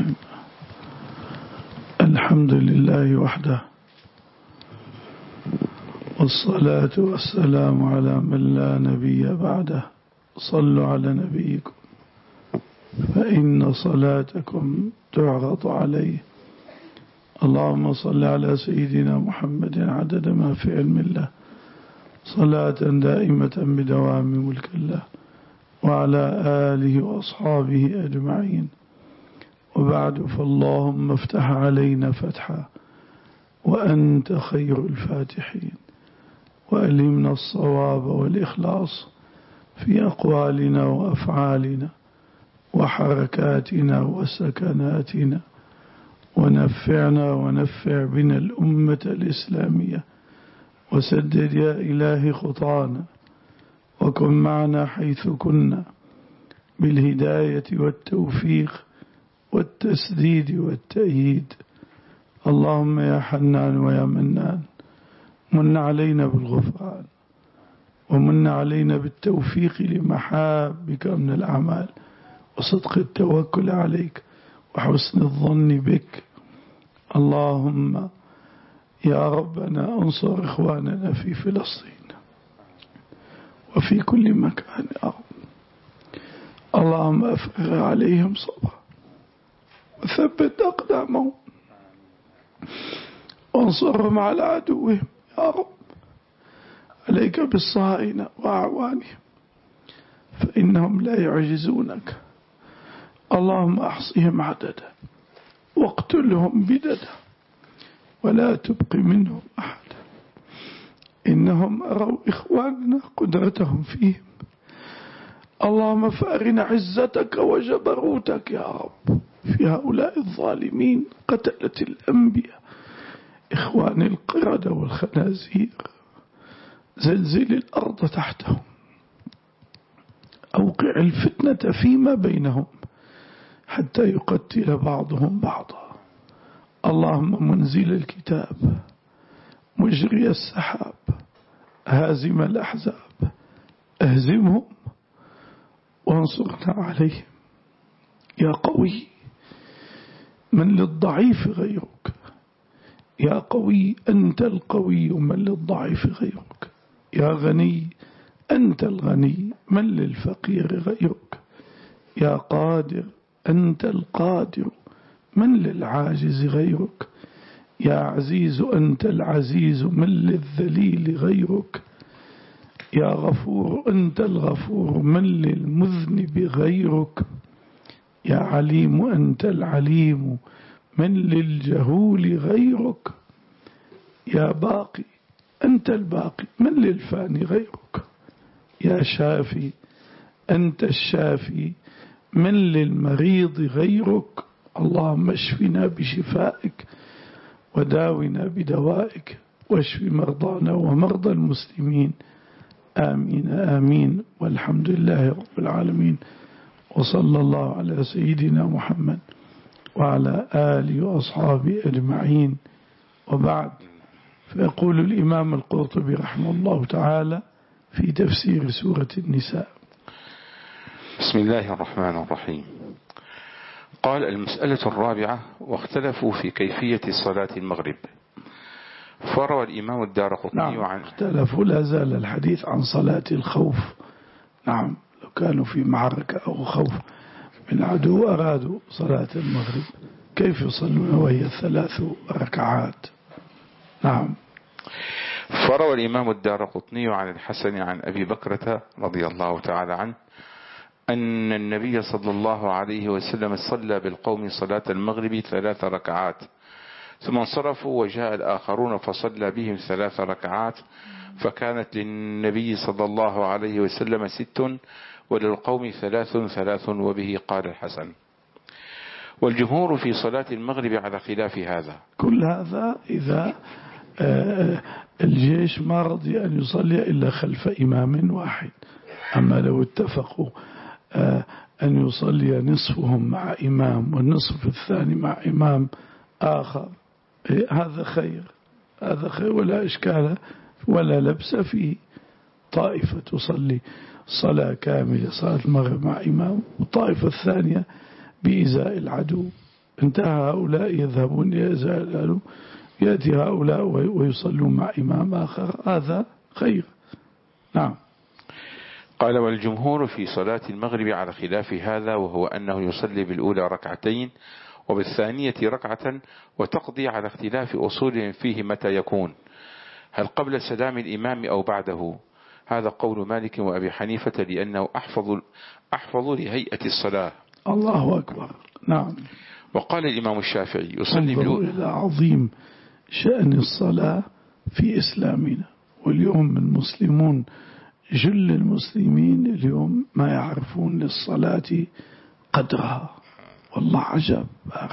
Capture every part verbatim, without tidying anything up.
الرحيم. الحمد لله وحده، والصلاة والسلام على من لا نبي بعده. صلوا على نبيكم فإن صلاتكم تعرض عليه. اللهم صل على سيدنا محمد عدد ما في علم الله، صلاة دائمة بدوام ملك الله، وعلى آله وأصحابه أجمعين. وبعد، فاللهم افتح علينا فتحا وأنت خير الفاتحين، وألهمنا الصواب والإخلاص في أقوالنا وأفعالنا وحركاتنا وسكناتنا، ونفعنا ونفع بنا الأمة الإسلامية، وسدد يا إلهي خطانا، وكن معنا حيث كنا بالهداية والتوفيق والتسديد والتأييد. اللهم يا حنان ويا منان، من علينا بالغفران، ومن علينا بالتوفيق لمحابك من الأعمال، وصدق التوكل عليك، وحسن الظن بك. اللهم يا ربنا انصر إخواننا في فلسطين وفي كل مكان يا رب. اللهم أفرغ عليهم صبرا وثبت أقدامهم، وانصرهم على عدوهم يا رب. عليك بالصهاينة وأعوانهم فإنهم لا يعجزونك. اللهم أحصهم عددا واقتلهم بددا، ولا تبق منهم أحدا. إنهم أروا إخواننا قدرتهم فيهم. اللهم فأرنا عزتك وجبروتك يا رب في هؤلاء الظالمين قتلة الأنبياء، إخوان القردة والخنازير. زلزل الأرض تحتهم، أوقع الفتنة فيما بينهم حتى يقتل بعضهم بعضا. اللهم منزل الكتاب، مجري السحاب، هازم الأحزاب، اهزمهم وانصرنا عليهم. يا قوي من للضعيف غيرك، يا قوي أنت القوي من للضعيف غيرك، يا غني أنت الغني من للفقير غيرك، يا قادر أنت القادر من للعاجز غيرك، يا عزيز أنت العزيز من للذليل غيرك، يا غفور أنت الغفور من للمذنب غيرك، يا عليم أنت العليم من للجهول غيرك، يا باقي أنت الباقي من للفاني غيرك، يا شافي أنت الشافي من للمريض غيرك. اللهم اشفنا بشفائك وداونا بدوائك، واشف مرضانا ومرضى المسلمين. آمين آمين، والحمد لله رب العالمين، وصلى الله على سيدنا محمد وعلى آله وأصحابه أجمعين. وبعد، فيقول الإمام القرطبي رحمه الله تعالى في تفسير سورة النساء: بسم الله الرحمن الرحيم. قال: المسألة الرابعة: واختلفوا في كيفية صلاة المغرب. فروى الإمام الدارقطني نعم عن اختلفوا، لا زال الحديث عن صلاة الخوف. نعم، لو كانوا في معركة أو خوف من عدو أرادوا صلاة المغرب كيف يصلون وهي ثلاث ركعات؟ نعم. فروى الإمام الدارقطني عن الحسن عن أبي بكرة رضي الله تعالى عنه أن النبي صلى الله عليه وسلم صلى بالقوم صلاة المغرب ثلاث ركعات، ثم انصرفوا وجاء الآخرون فصلى بهم ثلاث ركعات، فكانت للنبي صلى الله عليه وسلم ست وللقوم ثلاث ثلاث. وبه قال الحسن. والجمهور في صلاة المغرب على خلاف هذا. كل هذا إذا الجيش ما رضي أن يصلي إلا خلف إمام واحد. أما لو اتفقوا أن يصلي نصفهم مع إمام والنصف الثاني مع إمام آخر، هذا خير، هذا خير ولا إشكال ولا لبس فيه. طائفة تصلي صلاة كاملة صلاة المغرب مع إمام، والطائفة الثانية بإزاء العدو انتهى هؤلاء يذهبون يزالوا يأتي هؤلاء ويصلون مع إمام آخر، هذا خير. نعم. قال والجمهور في صلاة المغرب على خلاف هذا، وهو أنه يصلي بالأولى ركعتين وبالثانية ركعة، وتقضي على اختلاف أصولهم فيه متى يكون، هل قبل سلام الإمام أو بعده. هذا قول مالك وأبي حنيفة لأنه أحفظ, أحفظ لهيئة الصلاة. الله أكبر. نعم. وقال الإمام الشافعي يصلي بالأولى. إلى عظيم شأن الصلاة في إسلامنا، واليوم المسلمون جل المسلمين اليوم ما يعرفون للصلاة قدرها. والله عجب.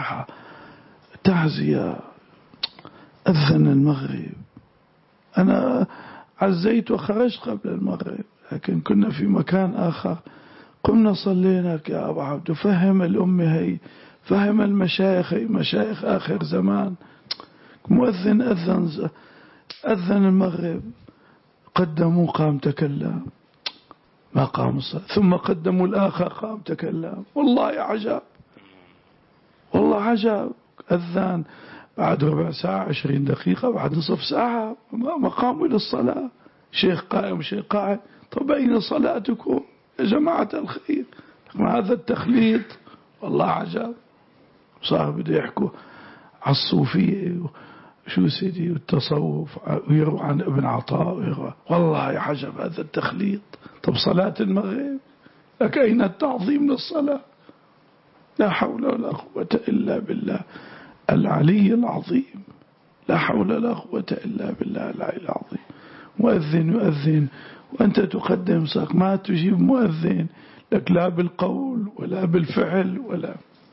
تعزية أذن المغرب، أنا عزيت وخرجت قبل المغرب، لكن كنا في مكان آخر، قمنا صلينا يا أبو عبد، فهم الأمة هي، فهم المشايخ هي، مشايخ آخر زمان. مؤذن أذن أذن المغرب، قدموا قام تكلم، ما قام الصلاة، ثم قدموا الآخر قام تكلم. والله عجب، والله عجب. أذان بعد ربع ساعة عشرين دقيقة بعد نصف ساعة ما قاموا إلى الصلاة، شيخ قائم شيخ قاعد. طب أين صلاتكم يا جماعة الخير؟ هذا التخليط والله عجب. صار بده يحكوا على الصوفية شو سيدي والتصوف، ويروى عن ابن عطاء ويروى. والله عجب هذا التخليط. طب صلاة المغرب لك أين التعظيم للصلاة؟ لا حول ولا قوة إلا بالله العلي العظيم. لا حول ولا قوة إلا بالله العلي العظيم. مؤذن يؤذن وأنت تقدم صاق، ما تجيب مؤذن لك لا بالقول ولا بالفعل ولا.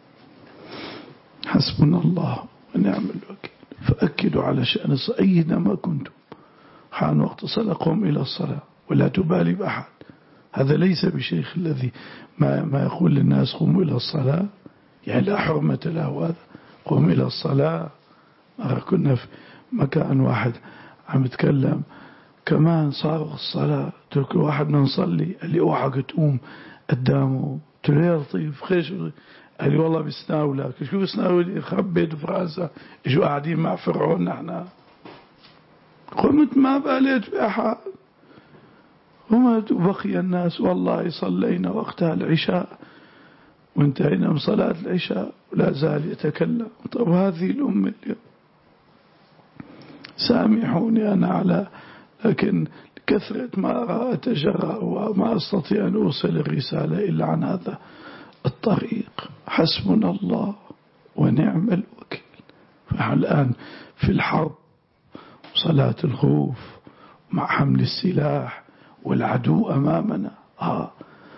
حسبنا الله ونعم الوكيل. فأكدوا على شأن الصلاة أينما كنتم، حان وقت صلاة قم إلى الصلاة ولا تبالي بأحد. هذا ليس بشيخ الذي ما, ما يقول للناس قوموا إلى الصلاة، يعني لا حرمة له هذا. قوم إلى الصلاة. مرة كنا في مكان واحد عم يتكلم كمان صار الصلاة، ترك واحد من نصلي قال لي اوعى تقوم قدامه. قلت له يا لطيف خيش؟ قال لي والله بيسناولك. شو بيسناولي؟ خرب بيت فرنسا، اجوا قاعدين مع فرعون نحن. قمت ما باليت بأحد، قمت وبقي الناس. والله صلينا وقتها العشاء وانتهينا من صلاة العشاء ولا زال يتكلم. طب هذه الأمة اليوم، سامحوني أنا على، لكن كثرة ما أتجرأ وما أستطيع أن أوصل الرسالة إلا عن هذا الطريق. حسبنا الله ونعم الوكيل. فالآن في الحرب، صلاة الخوف مع حمل السلاح والعدو أمامنا، آه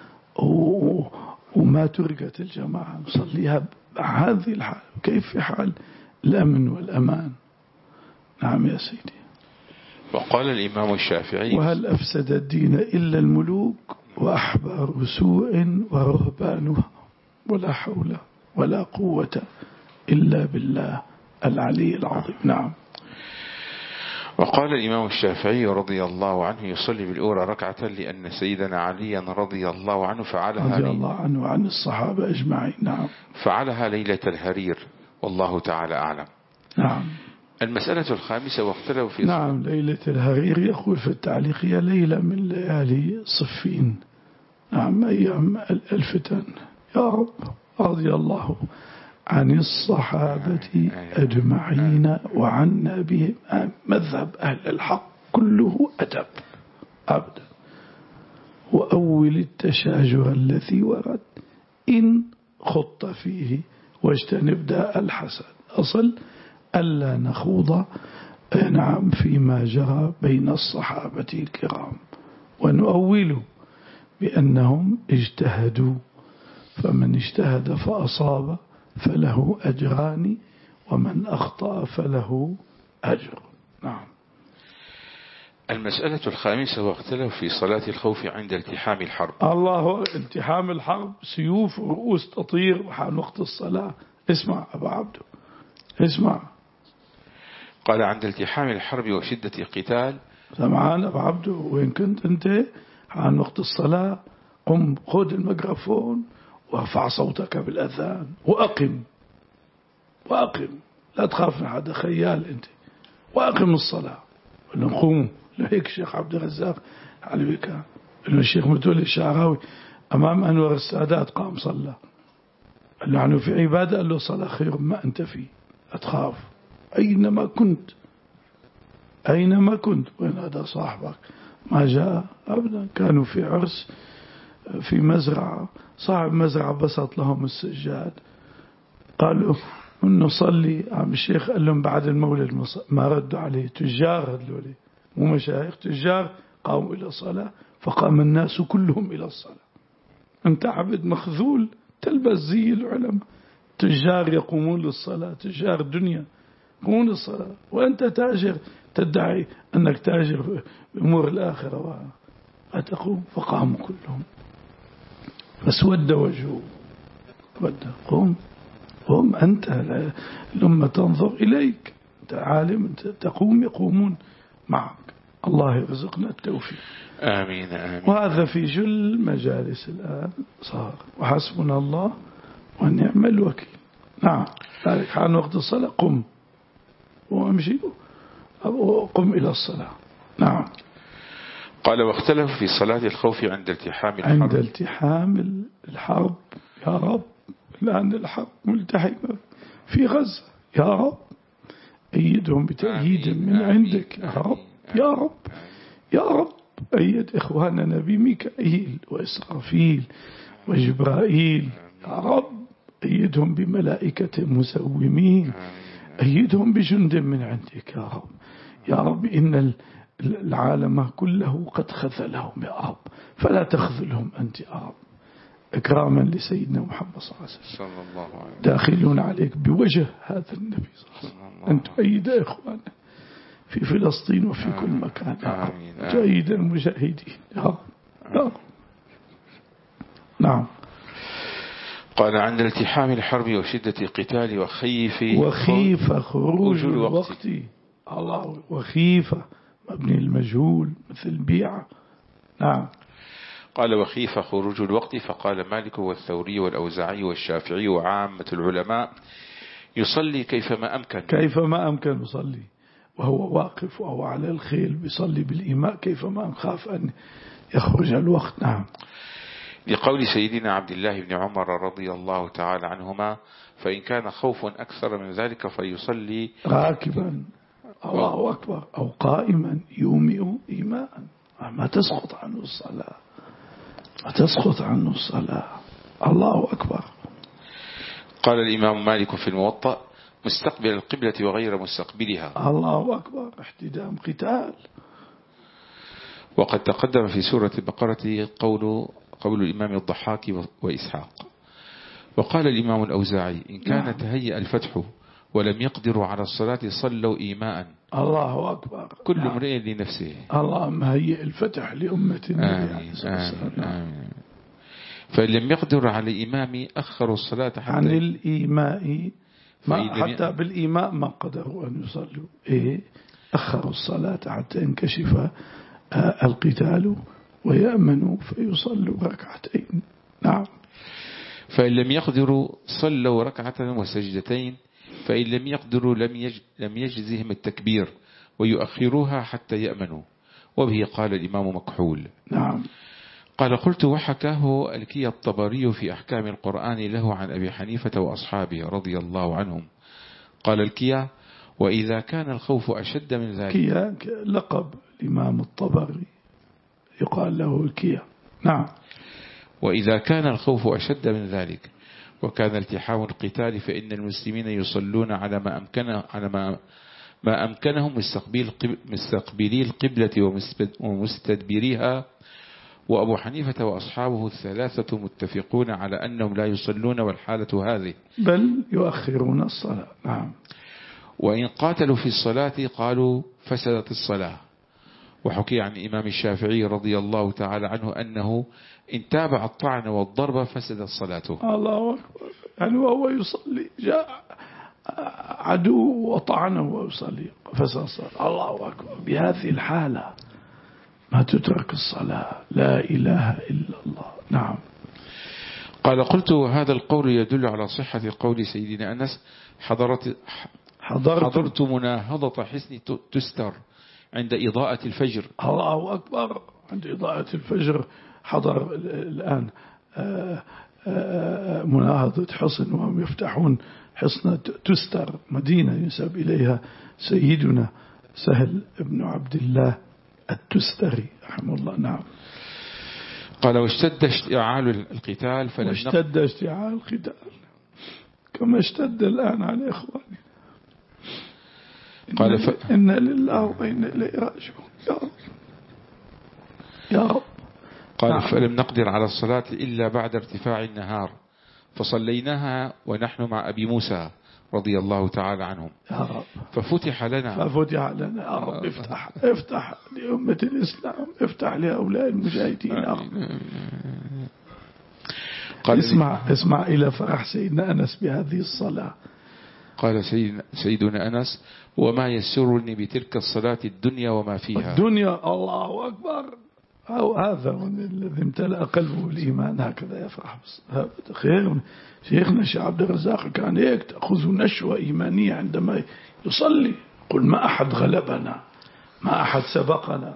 وما تركت الجماعة نصليها بهذه الحال. كيف في حال الأمن والأمان؟ نعم يا سيدي. وقال الإمام الشافعي وهل أفسد الدين إلا الملوك وأحبار سوء ورهبانها، ولا حول ولا قوة إلا بالله العلي العظيم. نعم. وقال الإمام الشافعي رضي الله عنه يصلي بالأولى ركعة لأن سيدنا عليا رضي الله عنه فعلها رضي الله عنه وعن الصحابة أجمعين. نعم. فعلها ليلة الهرير، والله تعالى أعلم. نعم. المسألة الخامسة واختلفوا في نعم ليلة الهرير يقول في التعليق هي ليلة من ليالي صفين. نعم أيام الفتن. يا رب رضي الله عن الصحابة أجمعين وعنا بهم. مذهب أهل الحق كله أدب أبدا، وأول التشاجر الذي ورد إن خط فيه واجتنب داء الحسد. أصل ألا نخوض نعم فيما جرى بين الصحابة الكرام، ونؤول بأنهم اجتهدوا، فمن اجتهد فأصاب فله أجران ومن أخطأ فله أجر. نعم. المسألة الخامسة واختلف في صلاة الخوف عند التحام الحرب. الله، التحام الحرب سيوف ورؤوس تطير وحان وقت الصلاة. اسمع أبا عبده اسمع. قال عند التحام الحرب وشدة قتال. سمعان أبا عبده وين كنت أنت؟ حان وقت الصلاة قم خذ الميكروفون وارفع صوتك بالأذان وأقم. وأقم، لا تخاف من حدا، خيال أنت، وأقم الصلاة. قلنا قوموا. لهيك الشيخ عبد الرزاق علوي كان إنه الشيخ متولي الشعراوي أمام أنور السادات قام صلى، قال له عنه في عبادة، قال له صلاة خير ما أنت فيه، أتخاف أينما كنت، أينما كنت. وين هذا صاحبك؟ ما جاء أبدا. كانوا في عرس في مزرعة، صاحب مزرعة بسط لهم السجاد، قالوا نصلي. عم الشيخ قال لهم بعد المولد، ما ردوا عليه، تجار هذول مو مشايخ، تجار، قاموا إلى الصلاة، فقام الناس كلهم إلى الصلاة. أنت عبد مخذول تلبس زي العلماء، تجار يقومون للصلاة، تجار دنيا يقومون للصلاة، وأنت تاجر تدعي أنك تاجر بأمور الآخرة وأتقوم. فقاموا كلهم، فاسود وجهه، ود قوم قوم أنت، الأمة تنظر إليك، أنت عالم، أنت تقوم، يقومون معك. الله يرزقنا التوفيق. آمين آمين. وهذا في جل مجالس الآن صار، وحسبنا الله ونعم الوكيل. نعم. ذلك حان وقت الصلاة قم وامشي وقم إلى الصلاة. نعم. قال واختلف في صلاة الخوف عند التحام الحرب. عند التحام الحرب، يا رب، لأن الحرب ملتحمة في غزة، يا رب أيدهم بتأييد من عندك يا رب، يا رب، يا رب أيد إخواننا بميكائيل وإسرافيل وجبرائيل، يا رب أيدهم بملائكة مسومين، أيدهم بجند من عندك يا رب. يا رب إن العالم كله قد خذلهم يا رب، فلا تخذلهم أنت يا رب، إكراما لسيدنا محمد صلى الله عليه وسلم. داخلون عليك بوجه هذا النبي صلى الله عليه وسلم أن تؤيد إخوانا في فلسطين وفي كل مكان يا رب، تؤيد المجاهدين يا رب، يا رب. نعم. قال عند التحام الحرب وشدة القتال وخيف وخيف خروج الوقت. الله، وخيف مبني المجهول مثل بيعة. نعم. قال وخيف خروج الوقت، فقال مالك والثوري والأوزاعي والشافعي وعامة العلماء يصلي كيفما أمكن. كيفما أمكن يصلي، وهو واقف أو على الخيل بيصلي بالإيماء كيفما خاف أن يخرج الوقت. نعم. لقول سيدنا عبد الله بن عمر رضي الله تعالى عنهما فإن كان خوف أكثر من ذلك فيصلي راكبا، الله أكبر، أو قائما يومئ إيماء، ما تسقط عنه الصلاة، ما تسقط عنه الصلاة. الله أكبر. قال الإمام مالك في الموطأ مستقبل القبلة وغير مستقبلها. الله أكبر. احتدام قتال. وقد تقدم في سورة البقرة قول قول الإمام الضحاك وإسحاق. وقال الإمام الأوزاعي إن كان تهيأ الفتح ولم يقدروا على الصلاة صلوا إيماء. الله أكبر. كل امرئ لنفسه. اللهم هيئ الفتح لأمة النبي. آمين آمين آمين. فإن لم يقدر على الإمام أخروا الصلاة حتى عن الإيماء، ما حتى بالإيماء ما قدروا أن يصلوا، إيه أخروا الصلاة حتى انكشف القتال ويأمنوا فيصلوا ركعتين. نعم. فإن لم يقدروا صلوا ركعة وسجدتين، فإن لم يقدروا لم يج... لم يجزهم التكبير ويؤخروها حتى يأمنوا. وبه قال الإمام مكحول. نعم. قال قلت وحكاه الكي الطبري في أحكام القرآن له عن أبي حنيفة وأصحابه رضي الله عنهم. قال الكي وإذا كان الخوف أشد من ذلك. كيا لقب الإمام الطبري يقال له الكيا. نعم. وإذا كان الخوف أشد من ذلك وكان التحام القتال فإن المسلمين يصلون على ما أمكنه على ما ما أمكنهم مستقبل مستقبلي القبلة ومستدبريها. وأبو حنيفة وأصحابه الثلاثة متفقون على أنهم لا يصلون والحالة هذه بل يؤخرون الصلاة. نعم. وإن قاتلوا في الصلاة قالوا فسدت الصلاة. وحكي عن الإمام الشافعي رضي الله تعالى عنه أنه إن تابع الطعن والضرب فسدت صلاته. الله أكبر. يعني وهو يصلي جاء عدو وطعنه ويصلي فسد الصلاة. الله أكبر. بهذه الحالة ما تترك الصلاة. لا إله إلا الله. نعم. قال قلت هذا القول يدل على صحة قول سيدنا أنس حضرت, حضرت, حضرت مناهضة حسن تستر عند إضاءة الفجر. الله أكبر. عند إضاءة الفجر حضر الآن مناهضة حصن، وهم يفتحون حصن تستر، مدينة ينسب إليها سيدنا سهل بن عبد الله التستري رحمه الله. نعم. قال واشتد اشتعال القتال فلم واشتد اشتعال القتال كما اشتد الآن على إخواني. قال إن, ف... إن لله وإنا إليه راجعون. يا رب يا رب. قال نعم. فلم نقدر على الصلاة إلا بعد ارتفاع النهار فصليناها ونحن مع أبي موسى رضي الله تعالى عنهم. يا رب. ففتح لنا ففتح لنا يا رب. افتح افتح لأمة الإسلام، افتح لهؤلاء المجاهدين يا رب. قال اسمع اسمع إلى فرح سيدنا أنس بهذه الصلاة. قال سيدنا, سيدنا أنس وما يسرني بتلك الصلاة الدنيا وما فيها. الدنيا. الله أكبر. أو هذا الذي امتلأ قلبه الإيمان هكذا يفرح. خير شيخنا الشيخ عبد الرزاق كان هيك تأخذ نشوة إيمانية عندما يصلي. قل ما أحد غلبنا، ما أحد سبقنا.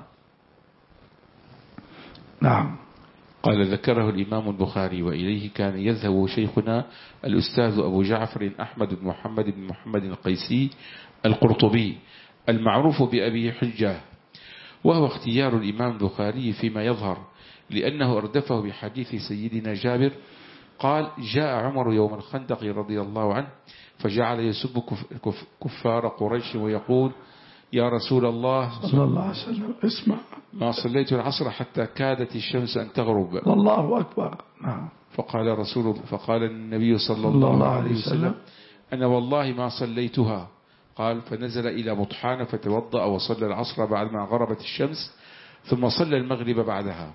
نعم. قال ذكره الإمام البخاري وإليه كان يذهب شيخنا الأستاذ أبو جعفر أحمد بن محمد بن محمد القيسي القرطبي المعروف بأبي حجة، وهو اختيار الإمام البخاري فيما يظهر لأنه أردفه بحديث سيدنا جابر قال جاء عمر يوم الخندق رضي الله عنه فجعل يسب كفار قريش ويقول يا رسول الله صلى الله عليه وسلم اسمع ما صليت العصر حتى كادت الشمس أن تغرب. الله أكبر. نعم. فقال رسول فقال النبي صلى الله, الله عليه وسلم أنا والله ما صليتها. قال فنزل إلى بطحان فتوضأ وصلى العصر بعد ما غربت الشمس ثم صلى المغرب بعدها.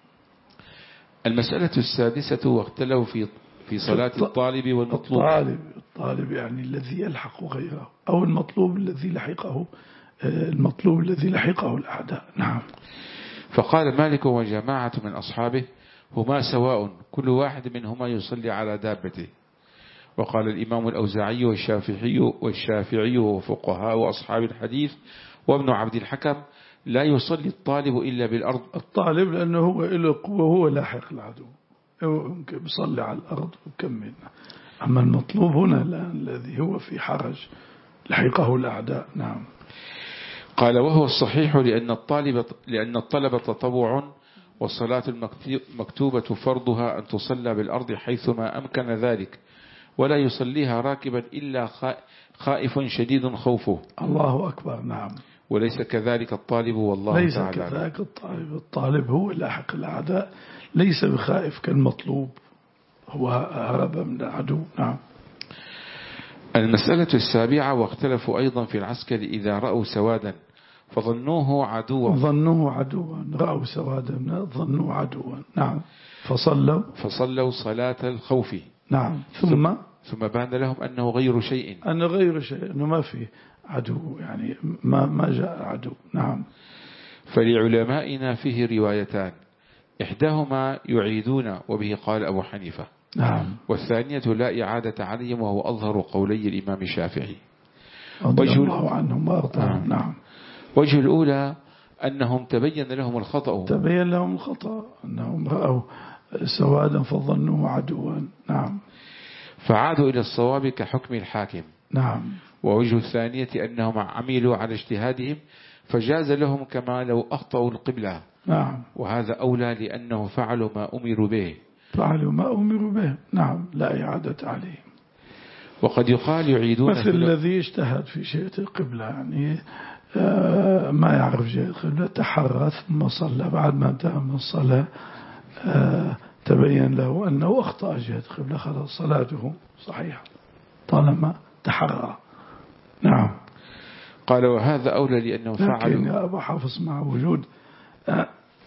المسألة السادسة واختلوا في في صلاة الطالب والمطلوب. الطالب الطالب يعني الذي يلحق غيره أو المطلوب الذي لحقه المطلوب الذي لحقه الأعداء. نعم. فقال مالك وجماعة من أصحابه هما سواء كل واحد منهما يصلي على دابته. وقال الإمام الأوزاعي والشافعي والشافعي وفقهاء وأصحاب الحديث وابن عبد الحكم لا يصلي الطالب إلا بالأرض. الطالب لأنه هو له قوة وهو لاحق العدو يصلي على الأرض وكمل. أما المطلوب هنا الذي هو في حرج لحقه الأعداء. نعم. قال وهو الصحيح لأن الطالب لأن الطلب تطوع والصلاة المكتوبة فرضها أن تصلى بالأرض حيثما أمكن ذلك ولا يصليها راكبا إلا خائف شديد خوفه. الله أكبر. نعم. وليس كذلك الطالب والله ليس تعالى ليس كذلك الطالب. الطالب هو لاحق الأعداء ليس بخائف كالمطلوب هو هرب من العدو. نعم. المسألة السابعة واختلفوا أيضا في العسكر إذا رأوا سوادا فظنوه عدوا. ظنوه عدوا. رأوا سوادا ظنوه عدوا. نعم. فصلوا فصلوا صلاة الخوف. نعم. ثم ثم بان لهم أنه غير شيء. أنه غير شيء أنه ما في عدو يعني ما ما جاء عدو. نعم. فلعلمائنا فيه روايتان إحداهما يعيدون وبه قال أبو حنيفة. نعم. والثانية لا إعادة عليهم وهو أظهر قولي الإمام الشافعي رضي الله عنهم وأرضاهم. نعم. وجه الأولى أنهم تبين لهم الخطأ تبين لهم الخطأ أنهم رأوا سوادا فظنوه عدوا. نعم. فعادوا إلى الصواب كحكم الحاكم. نعم. ووجه الثانية أنهم عملوا على اجتهادهم فجاز لهم كما لو أخطأوا القبلة. نعم. وهذا أولى لأنه فعلوا ما أمروا به. فعلوا ما أمروا به. نعم. لا إعادة عليهم. وقد يقال يعيدون مثل الذي اجتهد في شيء القبلة يعني آه ما يعرف شيء القبلة تحرى ثم صلى بعد ما انتهى من الصلاة آه تبين له أنه أخطأ جهة القبلة خلاص صلاته صحيحة طالما تحرى. نعم. قال وهذا أولى لأنه فعلوا. لكن يا أبو حافظ مع وجود آه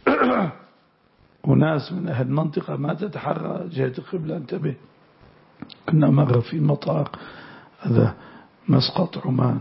وناس من أهل المنطقة ما تتحرى جهة القبلة. انتبه كنا مرة في مطار هذا مسقط عمان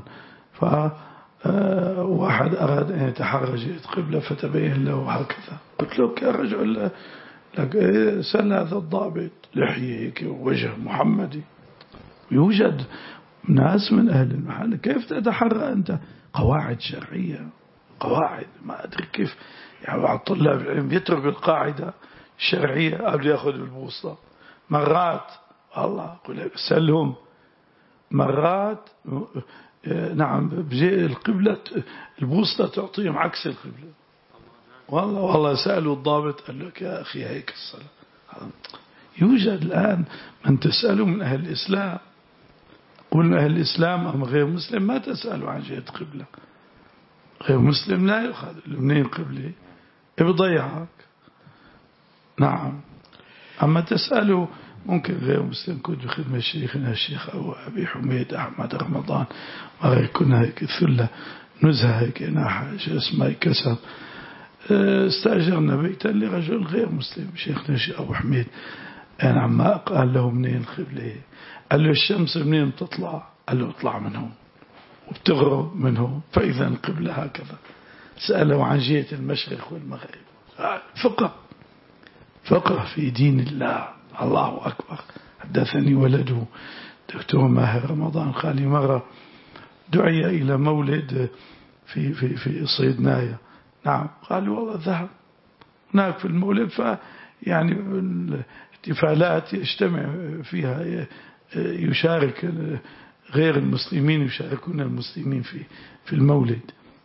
فواحد أراد أن يتحرى جهة القبلة فتبين له هكذا. قلت له يا رجل لك إيه سأل هذا الضابط لحية هيك ووجه محمدي. يوجد ناس من أهل المحل. كيف تتحرى أنت؟ قواعد شرعية، قواعد ما أدري كيف يعني بعض طلاب العلم يترك القاعدة الشرعية قبل يأخذ بالبوسطة. مرات الله أقول سألهم مرات نعم بجي القبلة البوسطة تعطيهم عكس القبلة. والله والله سألوا الضابط قال لك يا أخي هيك الصلاة. يوجد الآن من تسأله من أهل الإسلام، قل أهل الإسلام أم غير مسلم ما تسألوا عن جهة قبلة. غير مسلم لا يأخذ منين قبلة بضيعك. نعم. أما تسأله ممكن غير مسلم كنت بخدمة شيخنا الشيخ أو أبي حميد أحمد رمضان ما كنا هيك ثلة نزهة هيك ناحة شو اسمه كسب. استأجرنا بيتا لرجل غير مسلم شيخنا الشيخ أبو حميد. أنا عما قال له منين القبلة؟ قال له الشمس منين تطلع؟ قال له اطلع من هون وبتغرب من هون فإذا القبلة هكذا. سأله عن جهة المشرق والمغرب. فقه فقه في دين الله. الله أكبر. حدثني ولده دكتور ماهر رمضان قال لي مرة دعي إلى مولد في في في صيدنايا. نعم قال والله ذهب هناك في المولد ف يعني الاحتفالات يجتمع فيها يشارك غير المسلمين يشاركون المسلمين في في المولد.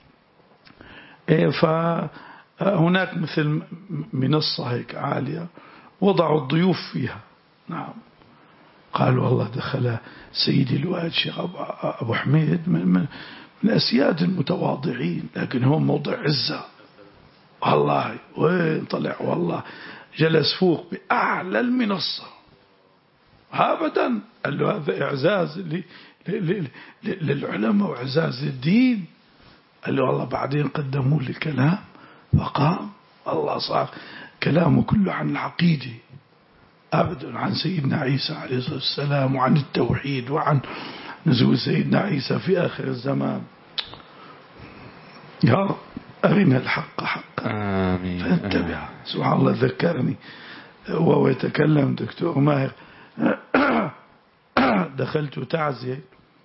فهناك مثل منصة هيك عالية وضعوا الضيوف فيها. نعم قال والله دخل سيدي الوالد شيخ أبو حميد من, من, من أسياد المتواضعين لكن هو موضع عزة. والله وين طلع والله جلس فوق بأعلى المنصة أبدا. قال له هذا إعزاز للعلماء وإعزاز للدين. قال له والله بعدين قدموا لي كلام فقام الله صار كلامه كله عن العقيدة أبدا عن سيدنا عيسى عليه الصلاة والسلام وعن التوحيد وعن نزول سيدنا عيسى في آخر الزمان. يا رب أرنا الحق حقا آمين فاتبع. سبحان الله ذكرني وهو يتكلم دكتور ماهر دخلت تعزية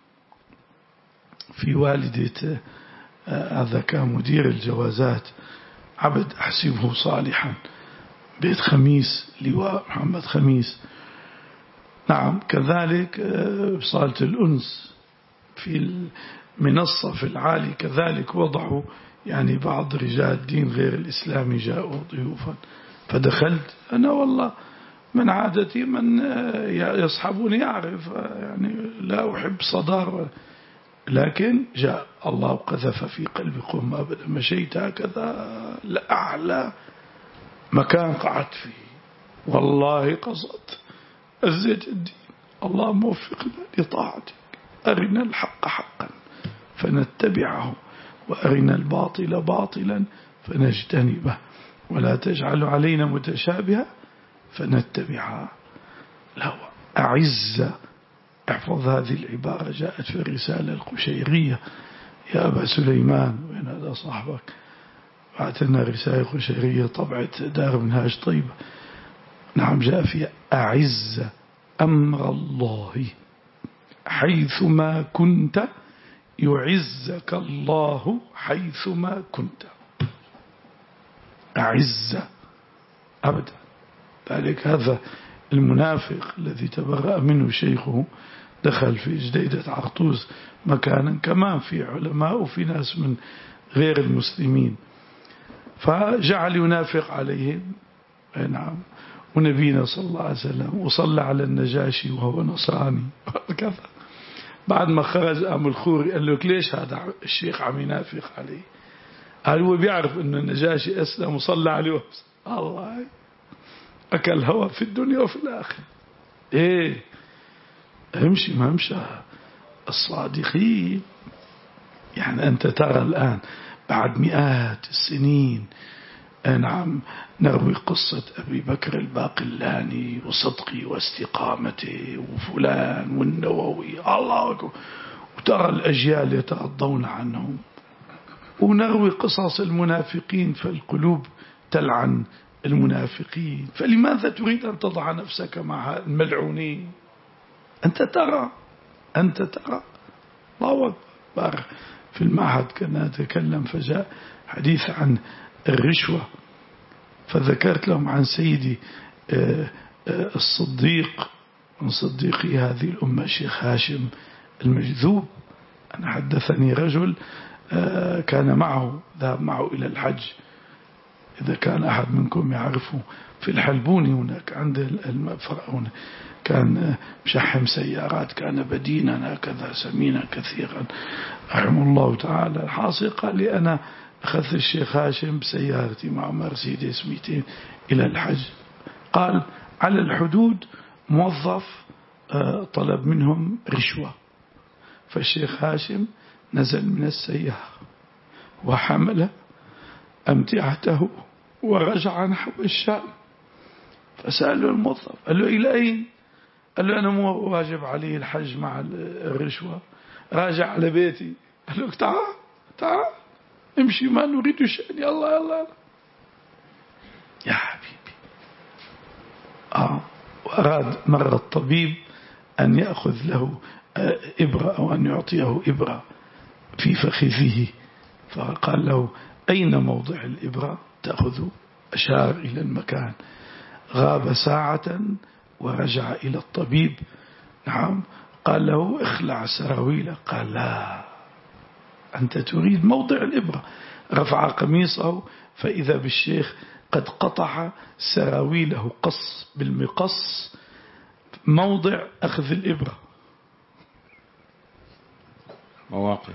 في والدة هذا كان مدير الجوازات عبد أحسبه صالحا بيت خميس لواء محمد خميس. نعم كذلك بصالة الأنس في المنصة في العالي كذلك وضعوا يعني بعض رجال الدين غير الإسلامي جاءوا ضيوفا. فدخلت أنا والله من عادتي من يصحبني يعرف يعني لا أحب صدار لكن جاء الله وقذف في قلبي قم أبدا مشيت هكذا لأعلى مكان قعدت فيه والله قصدت أزيد الدين. اللهم وفقنا لطاعتك أرنا الحق حقا فنتبعه وأرنا الباطل باطلا فنجتنبه ولا تجعل علينا متشابها فنتبعها. لا أعز احفظ هذه العبارة جاءت في الرسالة القشيرية يا أبا سليمان وين هذا صاحبك بعثنا رسالة قشيرية طبعت دار منهاج طيبة. نعم جاء فيها أعز أمر الله حيثما كنت يعزك الله حيثما كنت. أعز أبدا. ذلك هذا المنافق الذي تبرأ منه شيخه دخل في جديدة عرطوس مكانا كمان في علماء وفي ناس من غير المسلمين فجعل ينافق عليهم. نعم ونبينا صلى الله عليه وسلم وصلى على النجاشي وهو نصراني كذا. بعد ما خرج أم الخوري قال له ليش هذا الشيخ عم ينافق عليه؟ قال هو بيعرف أن النجاشي أسلم وصلى عليه الله أكل هوا في الدنيا وفي الآخرة. إيه امشي ما امشى الصادقين. يعني أنت ترى الآن بعد مئات السنين نعم نروي قصة أبي بكر الباقلاني وصدقي واستقامته وفلان والنووي الله أكبر وترى الأجيال يتغضون عنهم ونروي قصص المنافقين فالقلوب تلعن المنافقين، فلماذا تريد أن تضع نفسك مع الملعونين؟ أنت ترى أنت ترى الله أكبر. في المعهد كنا نتكلم فجاء حديث عن الرشوة، فذكرت لهم عن سيدي الصديق من صديقي هذه الأمة الشيخ هاشم المجذوب. أنا حدثني رجل كان معه ذهب معه إلى الحج، إذا كان أحد منكم يعرفه، في الحلبوني هناك عند المفرق هنا، كان مشحم سيارات، كان بدينا هكذا سمينا كثيرا رحمه الله تعالى. الحاصل قال لي أنا أخذت الشيخ هاشم بسيارتي مع مرسيدس مئتين إلى الحج. قال على الحدود موظف طلب منهم رشوة، فالشيخ هاشم نزل من السيارة وحمل أمتعته ورجع نحو الشام، فسأله الموظف قال له إلى أين؟ قال له أنا مو واجب علي الحج مع الرشوة، راجع على بيتي. قال له تعال تعال امشي ما نريد شيء، يلا يلا يا حبيبي. آه وأراد مرة الطبيب أن يأخذ له إبرة أو أن يعطيه إبرة في فخذه، فقال له أين موضع الإبرة تأخذ؟ أشار إلى المكان. غاب ساعة ورجع إلى الطبيب. نعم. قال له اخلع سراويلك. قال لا، أنت تريد موضع الإبرة. رفع قميصه فإذا بالشيخ قد قطع سراويله قص بالمقص موضع أخذ الإبرة. مواقف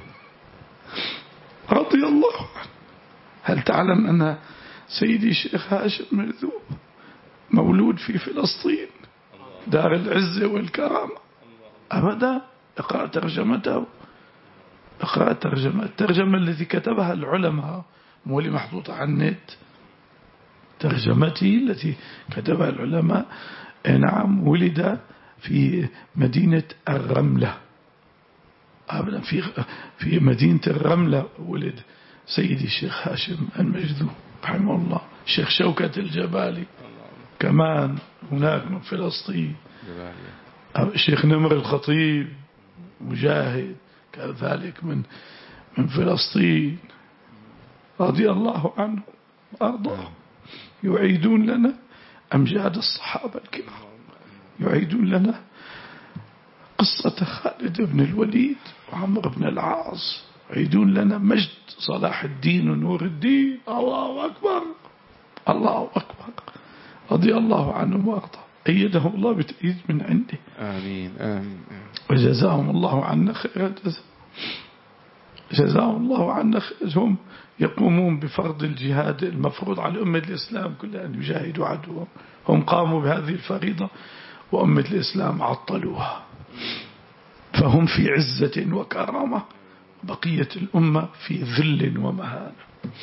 رضي الله عنه. هل تعلم أن سيدي الشيخ هاشم المجذوب مولود في فلسطين دار العزة والكرامة؟ أبدا. اقرأ ترجمته، اقرأ ترجمة الترجمة التي كتبها العلماء، مو اللي محطوطة على النت، ترجمتي التي كتبها العلماء. نعم. ولد في مدينة الرملة، أبدا في في مدينة الرملة ولد سيدي الشيخ هاشم المجذوب رحمه الله. الشيخ شوكة الجبالي كمان هناك من فلسطين. الشيخ نمر الخطيب مجاهد كذلك من من فلسطين رضي الله عنه وأرضاه. يعيدون لنا أمجاد الصحابة الكرام، يعيدون لنا قصة خالد بن الوليد وعمرو بن العاص، يعيدون لنا مجد صلاح الدين ونور الدين. الله أكبر الله أكبر. رضي الله عنهم وأرضاه، أيدهم الله بتأييد من عنده. آمين آمين. وجزاهم الله عنا خير الجزاء، جزاهم الله عنا خير. هم يقومون بفرض الجهاد المفروض على أمة الإسلام كلها أن يجاهدوا عدوهم، هم قاموا بهذه الفريضة وأمة الإسلام عطلوها، فهم في عزة وكرامة، بقية الأمة في ذل ومهانة.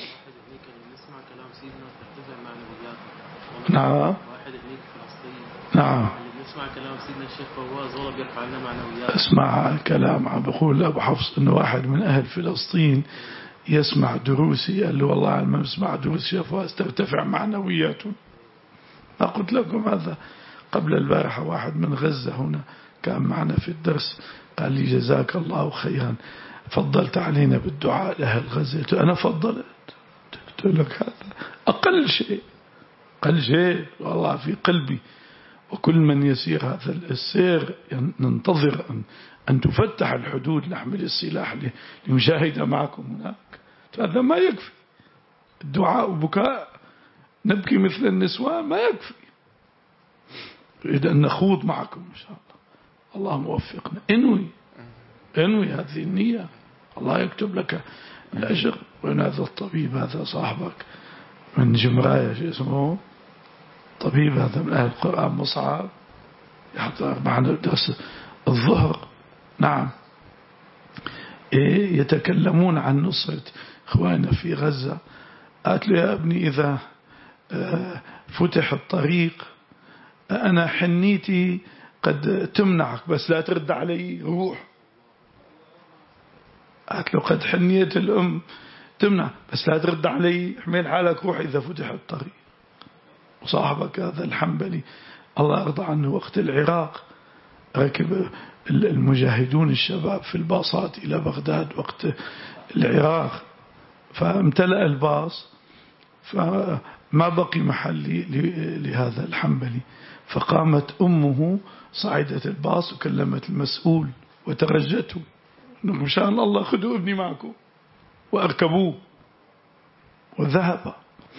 نعم نعم. نسمع كلام سيدنا الشيخ فواز والله بيرفع لنا معنويات. اسمع كلام عم بقول أبو حفص إنه واحد من أهل فلسطين يسمع دروسي، قال له والله لما يسمع دروس الشيخ فواز ترتفع معنوياته. ما قلت لكم هذا قبل البارحة؟ واحد من غزة هنا كان معنا في الدرس قال لي جزاك الله خيرا، فضلت علينا بالدعاء لأهل غزة. أنا فضلت، قلت لك هذا أقل شيء أقل شيء والله في قلبي. وكل من يسير هذا السير ننتظر أن, أن تفتح الحدود، نحمل السلاح لنشاهد معكم هناك. هذا ما يكفي، الدعاء وبكاء نبكي مثل النسوان ما يكفي، نريد أن نخوض معكم إن شاء الله. الله موفقنا. انوي انوي هذه النية، الله يكتب لك الأجر. وين هذا الطبيب هذا صاحبك من جمراية شو اسمه طبيب هذا من أهل القرآن مصعب يحضر معنا درس الظهر. نعم. إيه يتكلمون عن نصرة إخواننا في غزة. قالت له يا ابني إذا فتح الطريق أنا حنيتي قد تمنعك بس لا ترد علي، روح. قالت له قد حنيت الأم تمنع بس لا ترد علي، احمل حالك روح إذا فتح الطريق. صاحبك هذا الحنبلي الله يرضى عنه وقت العراق ركب المجاهدون الشباب في الباصات إلى بغداد وقت العراق، فامتلأ الباص فما بقي محل لهذا الحنبلي، فقامت أمه صعدت الباص وكلمت المسؤول وترجته مشان الله خذوا ابني معكم وأركبوه وذهب.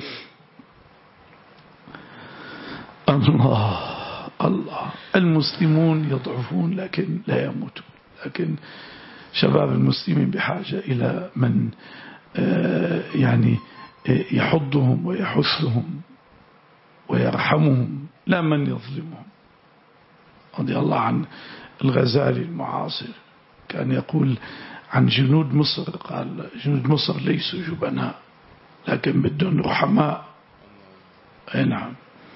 الله الله المسلمون يضعفون لكن لا يموتون، لكن شباب المسلمين بحاجة إلى من يعني يحضهم ويحثهم ويرحمهم لا من يظلمهم. رضي الله عن الغزالي المعاصر كان يقول عن جنود مصر، قال جنود مصر ليسوا جبناء لكن بدهم رحماء. أي نعم.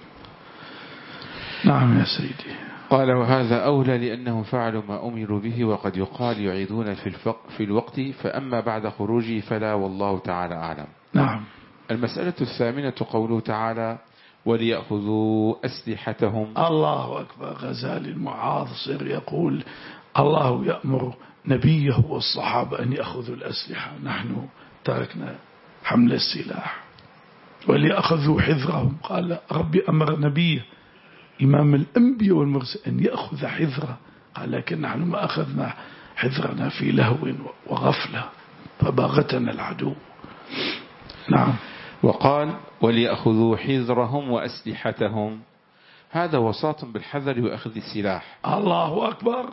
نعم يا سيدي. قال وهذا أولى لأنهم فعلوا ما أمروا به، وقد يقال يعيدون في, في الوقت، فأما بعد خروجه فلا، والله تعالى أعلم. نعم. المسألة الثامنة قوله تعالى وليأخذوا أسلحتهم. الله أكبر. غزالي المعاصر يقول الله يأمر نبيه والصحابة أن يأخذوا الأسلحة، نحن تركنا حمل السلاح. وليأخذوا حذرهم، قال ربي أمر نبيه إمام الأنبياء والمرسلين أن يأخذ حذره، قال لكن نحن ما أخذنا حذرنا في لهو وغفلة فباغتنا العدو. نعم. وقال وليأخذوا حذرهم وأسلحتهم، هذا وصاة بالحذر وأخذ السلاح. الله أكبر.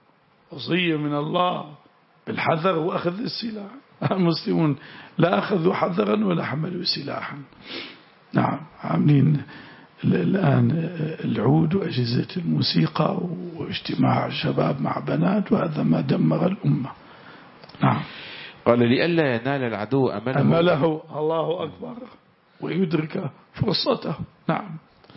وصية من الله بالحذر وأخذ السلاح. المسلمون لا أخذوا حذرا ولا حملوا سلاحا. نعم. عاملين الآن العود وأجهزة الموسيقى واجتماع شباب مع بنات، وهذا ما دمر الأمة. نعم. قال لئلا ينال العدو أمله, أمله. الله أكبر. ويدرك فرصته. نعم.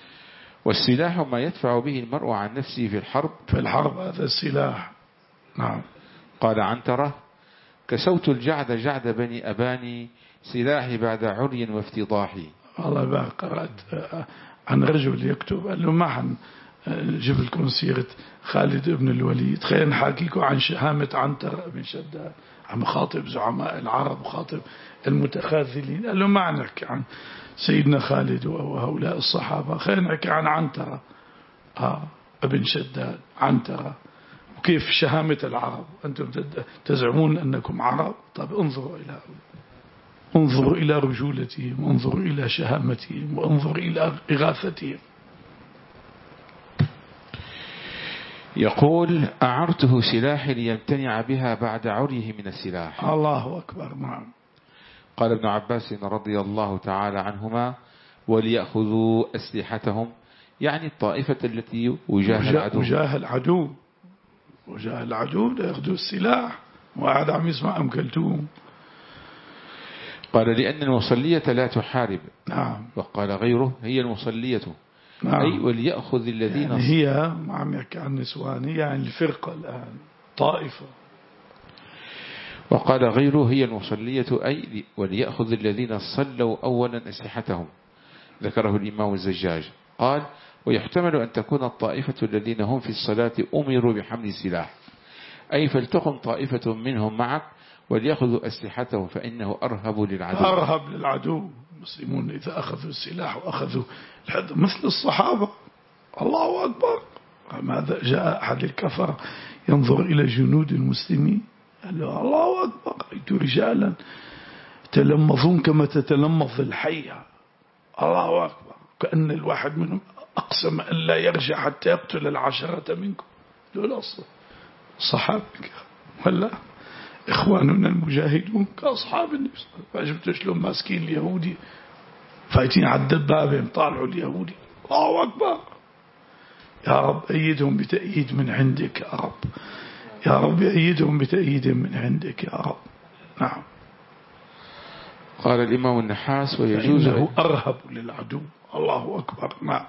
والسلاح ما يدفع به المرء عن نفسه في الحرب. في الحرب هذا السلاح. نعم. قال عنترة كسوت الجعد جعد بني أباني سلاحي بعد عري وافتضاحي. الله بقى قرأت عن رجل يكتب قال له ما حن جيب لكم سيرة خالد بن الوليد، خلينا نحاكيكم عن شهامة عنترة بن شداد، عم خاطب زعماء العرب وخاطب المتخاذلين. قال له ما نحكي عن سيدنا خالد وهؤلاء الصحابة، خلينا نحكي عن عنترة آه ابن شداد عنترة وكيف شهامة العرب. أنتم تزعمون أنكم عرب، طب انظروا إلى انظروا إلى رجولتهم، وانظروا إلى شهامتهم، وانظروا إلى إغاثتهم. يقول أعرته سلاحي ليمتنع بها بعد عريه من السلاح. الله أكبر. نعم. قال ابن عباس رضي الله تعالى عنهما وليأخذوا أسلحتهم، يعني الطائفة التي وجاه العدو. وجاه العدو وجاه العدو ليأخذوا السلاح، وقعد عم يسمع أم كلثوم. قال لأن المصلية لا تحارب. نعم. وقال غيره هي المصلية. نعم. أي وليأخذ الذين يعني هي ما عم يحكي عن النسوان، هي يعني الفرقة الآن طائفة. وقال غيره هي المصلية أي وليأخذ الذين صلوا أولا أسلحتهم، ذكره الإمام الزجاج. قال ويحتمل أن تكون الطائفة الذين هم في الصلاة أمروا بحمل السلاح، أي فلتكن طائفة منهم معك وليأخذوا أسلحتهم فإنه أرهب للعدو. أرهب للعدو. المسلمون إذا أخذوا السلاح وأخذوا الحد مثل الصحابة. الله أكبر. ماذا جاء أحد الكفر ينظر إلى جنود المسلمين قال له الله أكبر رأيت رجالا تلمظون كما تتلمظ الحية. الله أكبر. كأن الواحد منهم أقسم أن لا يرجع حتى يقتل العشرة منكم. دول أصلا صحابك ولا إخواننا المجاهدون كأصحاب النبي. فأجبت شلون ماسكين اليهودي فايتين على الدبابة طالعوا اليهودي. الله أكبر. يا رب أيدهم بتأييد من عندك يا رب، يا رب أيدهم بتأييد من عندك يا رب. نعم. قال الإمام النحاس ويجوز أنه أرهب للعدو. الله أكبر. نعم.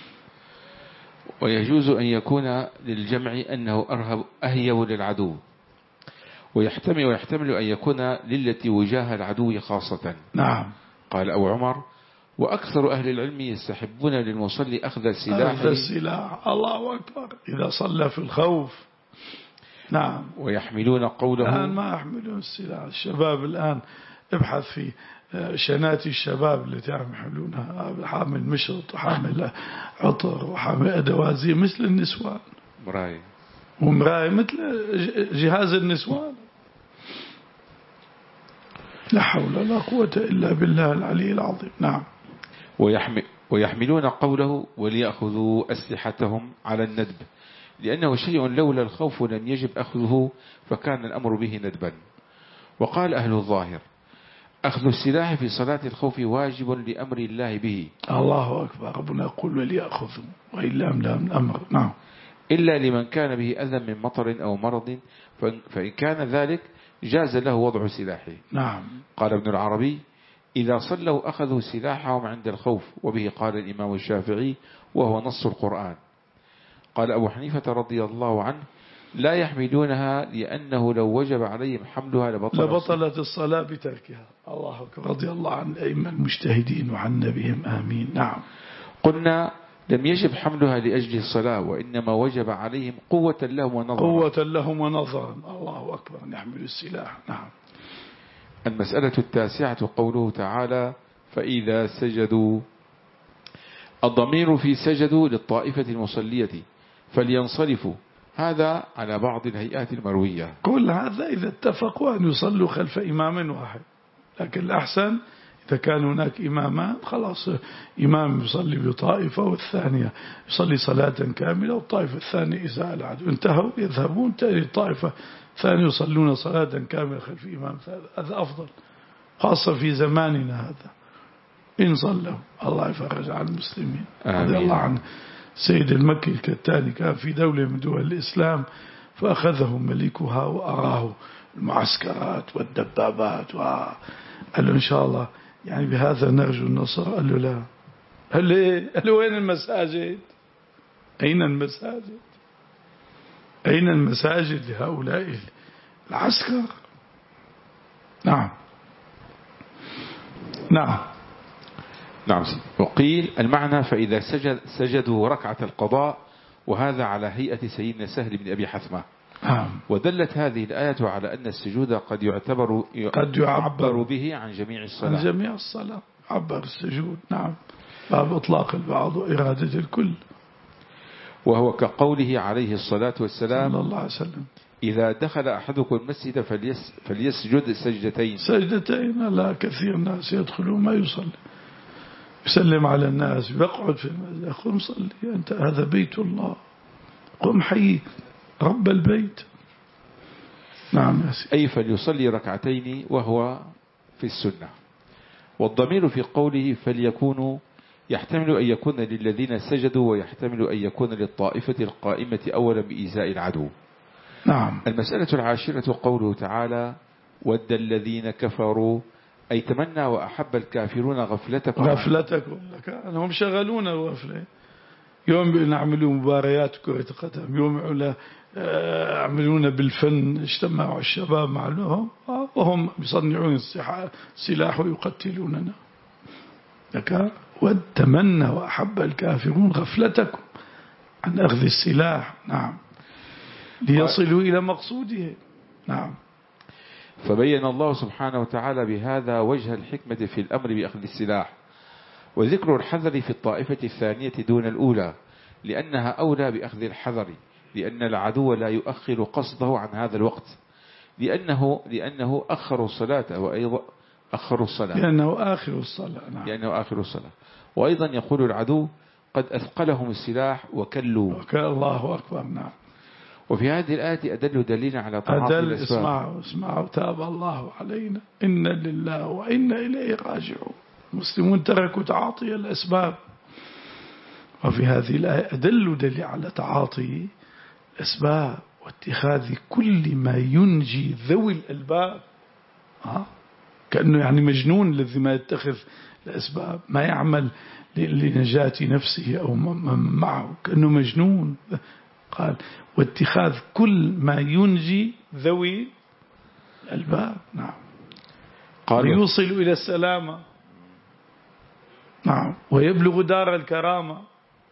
ويجوز أن يكون للجمع أنه أرهب أهيب للعدو، ويحتمل ويحتمل أن يكون للتي وجاه العدو خاصة. نعم. قال أبو عمر وأكثر أهل العلم يستحبون للمصلي أخذ السلاح أخذ السلاح الله أكبر إذا صلى في الخوف. نعم. ويحملون قوله الآن ما يحملون السلاح. الشباب الآن ابحث في شناتي الشباب اللي يحملونها، حامل مشط وحامل عطر وحامل أدوات زي مثل النسوان، مراية ومراية مثل جهاز النسوان. لا حول ولا قوة إلا بالله العلي العظيم. نعم. ويحمل ويحملون قوله وليأخذوا أسلحتهم على الندب، لأنه شيء لولا الخوف لم يجب أخذه فكان الأمر به ندبا. وقال أهل الظاهر أخذ السلاح في صلاة الخوف واجب لأمر الله به. الله أكبر. ربنا يقول وليأخذوا وإلا أملا من الأمر. نعم. إلا لمن كان به أذى من مطر أو مرض، فإن كان ذلك جاز له وضع سلاحه. نعم. قال ابن العربي إذا صلوا أخذوا سلاحهم عند الخوف، وبه قال الإمام الشافعي وهو نص القرآن. قال أبو حنيفة رضي الله عنه لا يحملونها لأنه لو وجب عليهم حملها لبطل لبطلت الصلاة بتركها. الله أكبر. رضي الله عن الأئمة المجتهدين وعن نبيهم آمين. نعم. قلنا لم يجب حملها لأجل الصلاة، وإنما وجب عليهم قوة لهم ونظرا. قوة لهم ونظرا. الله أكبر. نحمل السلاح. نعم. المسألة التاسعة قوله تعالى فإذا سجدوا. الضمير في سجدوا للطائفة المصلية فلينصرفوا، هذا على بعض الهيئات المروية. كل هذا إذا اتفقوا أن يصلوا خلف إمام واحد، لكن الأحسن إذا كان هناك إمامان خلاص إمام يصلي بطائفة والثانية يصلي صلاة كاملة، والطائفة الثانية إذا العدو انتهوا يذهبون تأتي الطائفة الثانية يصلون صلاة كاملة خلف إمام ثالث. هذا أفضل، خاصة في زماننا هذا. إن صلوا الله يفرج عن المسلمين. رضي الله عنه سيد المكي الكتاني كان في دولة من دول الإسلام، فأخذه ملكها وأراه المعسكرات والدبابات وقال له إن شاء الله يعني بهذا نرجو النصر. قال له لا. قال له, قال له وين المساجد؟ أين المساجد؟ أين المساجد لهؤلاء العسكر؟ نعم. نعم. نعم. وقيل المعنى فإذا سجد سجدوا ركعة القضاء، وهذا على هيئة سيدنا سهل بن أبي حثمة. نعم. ودلت هذه الآية على أن السجود قد يعتبر قد يعبر به عن جميع الصلاة. عن جميع الصلاة عبر السجود. نعم. باب إطلاق البعض وإرادة الكل. وهو كقوله عليه الصلاة والسلام صلى الله عليه وسلم إذا دخل أحدكم المسجد فليس فليسجد سجدتين. سجدتين. لا كثير الناس يدخلون ما يصلي، يسلم على الناس ويقعد في المسجد. قم صلي أنت، هذا بيت الله، قم حي رب البيت. نعم يا سيدي. أي فليصلي ركعتين وهو في السنة. والضمير في قوله فليكونوا يحتمل أن يكون للذين سجدوا، ويحتمل أن يكون للطائفة القائمة أولا بإيذاء العدو. نعم. المسألة العاشرة قوله تعالى ود الذين كفروا، أي تمنى وأحب الكافرون غفلتكم غفلتكم هم شغلون الغفلة. يوم يعملوا مباريات كرة قدم، يوم يعملون بالفن، اجتمعوا الشباب معهم وهم يصنعون السلاح ويقتلوننا. لك ود تمنى وأحب الكافرون غفلتكم عن أخذ السلاح. نعم. ليصلوا إلى مقصودهم. نعم. فبين الله سبحانه وتعالى بهذا وجه الحكمة في الأمر بأخذ السلاح، وذكر الحذر في الطائفة الثانية دون الأولى، لأنها أولى بأخذ الحذر، لأن العدو لا يؤخر قصده عن هذا الوقت، لأنه لأنه أخر الصلاة، وأيضا أخر الصلاة لأنه آخر الصلاة. نعم. لأنه آخر الصلاة. وأيضا يقول العدو قد أثقلهم السلاح وكلوا. وكان الله أكبر. نعم. وفي هذه الآية أدل دليل على تعاطي الأسباب. اسمعوا اسمعوا تاب الله علينا إنا لله وإنا إليه راجعون. المسلمون تركوا تعاطي الأسباب، وفي هذه الآية أدل دليل على تعاطي الأسباب واتخاذ كل ما ينجي ذوي الألباب. ها؟ كأنه يعني مجنون الذي ما يتخذ الأسباب، ما يعمل لنجاة نفسه أو من معه، كأنه مجنون. قال واتخاذ كل ما ينجي ذوي الألباب. نعم. قال يوصل إلى السلامة. نعم، ويبلغ دار الكرامة.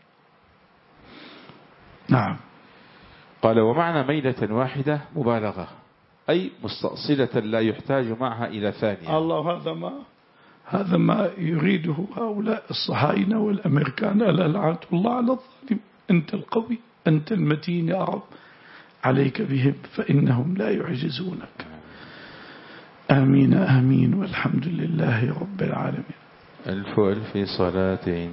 نعم. قال ومعنى ميلة واحدة مبالغة، أي مستأصلة لا يحتاج معها إلى ثانية. الله، هذا ما هذا ما يريده هؤلاء الصهاينة والأمريكان، ألا لعنة الله على الظالم. أنت القوي، أنت المتين يا رب، عليك بهم فإنهم لا يعجزونك. آمين آمين، والحمد لله رب العالمين. ألف ألف صلاة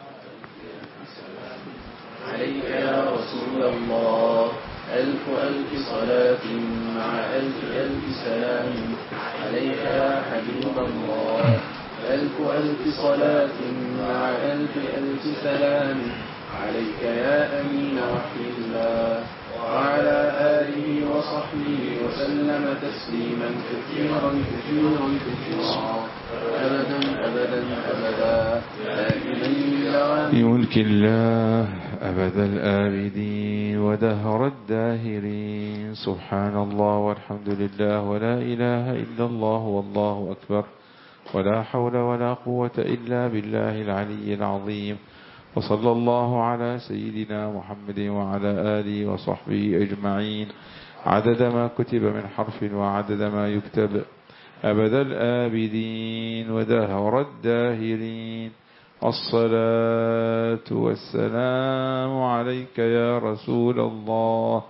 عليك يا رسول الله، ألف ألف صلاة مع ألف ألف سلام عليك يا حبيب الله، ألف ألف صلاة مع ألف ألف سلام عليك يا أمين وحي الله، وعلى آله وصحبه وسلم تسليما كثيرا كثيرا كثيرا أبدا أبدا أبدا دائما بملك الله أبد الآبدين ودهر الداهرين. سبحان الله والحمد لله ولا إله إلا الله والله أكبر، ولا حول ولا قوة إلا بالله العلي العظيم. وصلى الله على سيدنا محمد وعلى آله وصحبه أجمعين عدد ما كتب من حرف وعدد ما يكتب، أبد الآبدين ودهر الداهرين. الصلاة والسلام عليك يا رسول الله،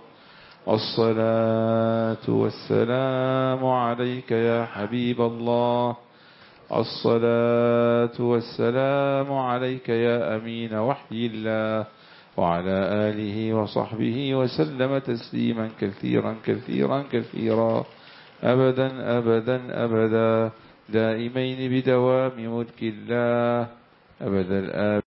الصلاة والسلام عليك يا حبيب الله، الصلاة والسلام عليك يا أمين وحي الله، وعلى آله وصحبه وسلم تسليما كثيرا كثيرا كثيرا أبدا أبدا أبدا دائمين بدوام ملك الله أبدا الآب.